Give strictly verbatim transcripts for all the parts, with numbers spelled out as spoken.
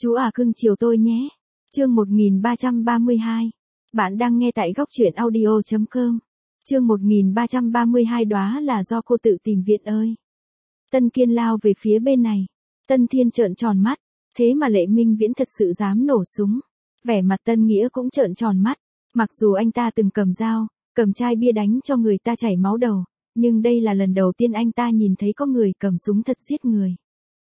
Chú à cưng chiều tôi nhé. Chương một nghìn ba trăm ba mươi hai. Bạn đang nghe tại góc truyện audio chấm com. Chương một nghìn ba trăm ba mươi hai đó là do cô tự tìm viện ơi. Tân Kiên lao về phía bên này. Tân Thiên trợn tròn mắt. Thế mà Lệ Minh Viễn thật sự dám nổ súng. Vẻ mặt Tân Nghĩa cũng trợn tròn mắt. Mặc dù anh ta từng cầm dao, cầm chai bia đánh cho người ta chảy máu đầu. Nhưng đây là lần đầu tiên anh ta nhìn thấy có người cầm súng thật giết người.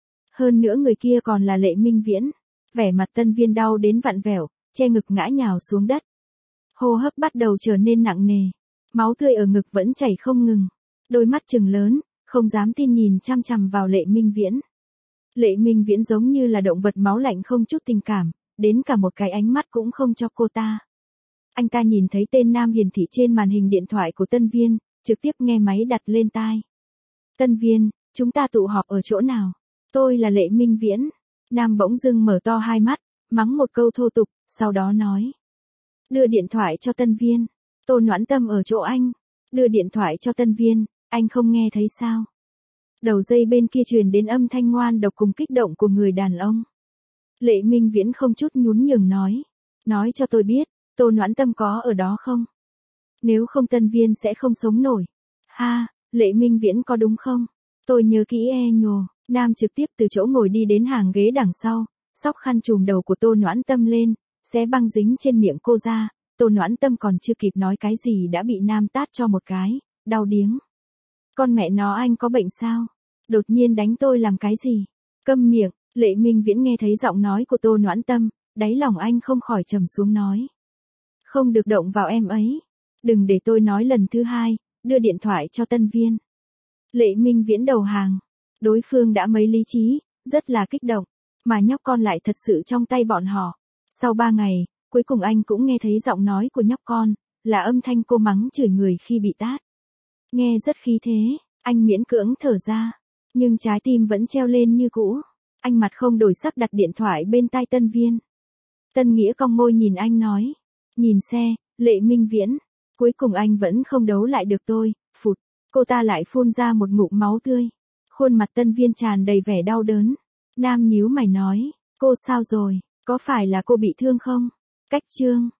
Hơn nữa người kia còn là Lệ Minh Viễn. Vẻ mặt Tân Viên đau đến vặn vẹo, che ngực ngã nhào xuống đất. Hô hấp bắt đầu trở nên nặng nề. Máu tươi ở ngực vẫn chảy không ngừng. Đôi mắt trừng lớn, không dám tin nhìn chăm chằm vào Lệ Minh Viễn. Lệ Minh Viễn giống như là động vật máu lạnh không chút tình cảm, đến cả một cái ánh mắt cũng không cho cô ta. Anh ta nhìn thấy tên Nam hiển thị trên màn hình điện thoại của Tân Viên, trực tiếp nghe máy đặt lên tai. Tân Viên, chúng ta tụ họp ở chỗ nào? Tôi là Lệ Minh Viễn. Nam bỗng dưng mở to hai mắt, mắng một câu thô tục, sau đó nói. Đưa điện thoại cho Tân Viên. Tô Noãn Tâm ở chỗ anh. Đưa điện thoại cho Tân Viên, anh không nghe thấy sao? Đầu dây bên kia truyền đến âm thanh ngoan độc cùng kích động của người đàn ông. Lệ Minh Viễn không chút nhún nhường nói. Nói cho tôi biết, Tô Noãn Tâm có ở đó không? Nếu không Tân Viên sẽ không sống nổi. Ha, Lệ Minh Viễn có đúng không? Tôi nhớ kỹ e nhồ. Nam trực tiếp từ chỗ ngồi đi đến hàng ghế đằng sau, xóc khăn trùm đầu của Tô Noãn Tâm lên, xé băng dính trên miệng cô ra. Tô Noãn Tâm còn chưa kịp nói cái gì đã bị Nam tát cho một cái, đau điếng. Con mẹ nó anh có bệnh sao? Đột nhiên đánh tôi làm cái gì? Câm miệng. Lệ Minh Viễn nghe thấy giọng nói của Tô Noãn Tâm, đáy lòng anh không khỏi trầm xuống nói. Không được động vào em ấy. Đừng để tôi nói lần thứ hai, đưa điện thoại cho Tân Viên. Lệ Minh Viễn đầu hàng. Đối phương đã mấy lý trí, rất là kích động, mà nhóc con lại thật sự trong tay bọn họ. Sau ba ngày, cuối cùng anh cũng nghe thấy giọng nói của nhóc con, là âm thanh cô mắng chửi người khi bị tát. Nghe rất khí thế, anh miễn cưỡng thở ra, nhưng trái tim vẫn treo lên như cũ. Anh mặt không đổi sắc đặt điện thoại bên tai Tân Viên. Tân Nghĩa cong môi nhìn anh nói, nhìn xe, Lệ Minh Viễn, cuối cùng anh vẫn không đấu lại được tôi, phụt, cô ta lại phun ra một ngụm máu tươi. Khuôn mặt Tân Viên tràn đầy vẻ đau đớn. Nam nhíu mày nói, cô sao rồi, có phải là cô bị thương không? Cách chương.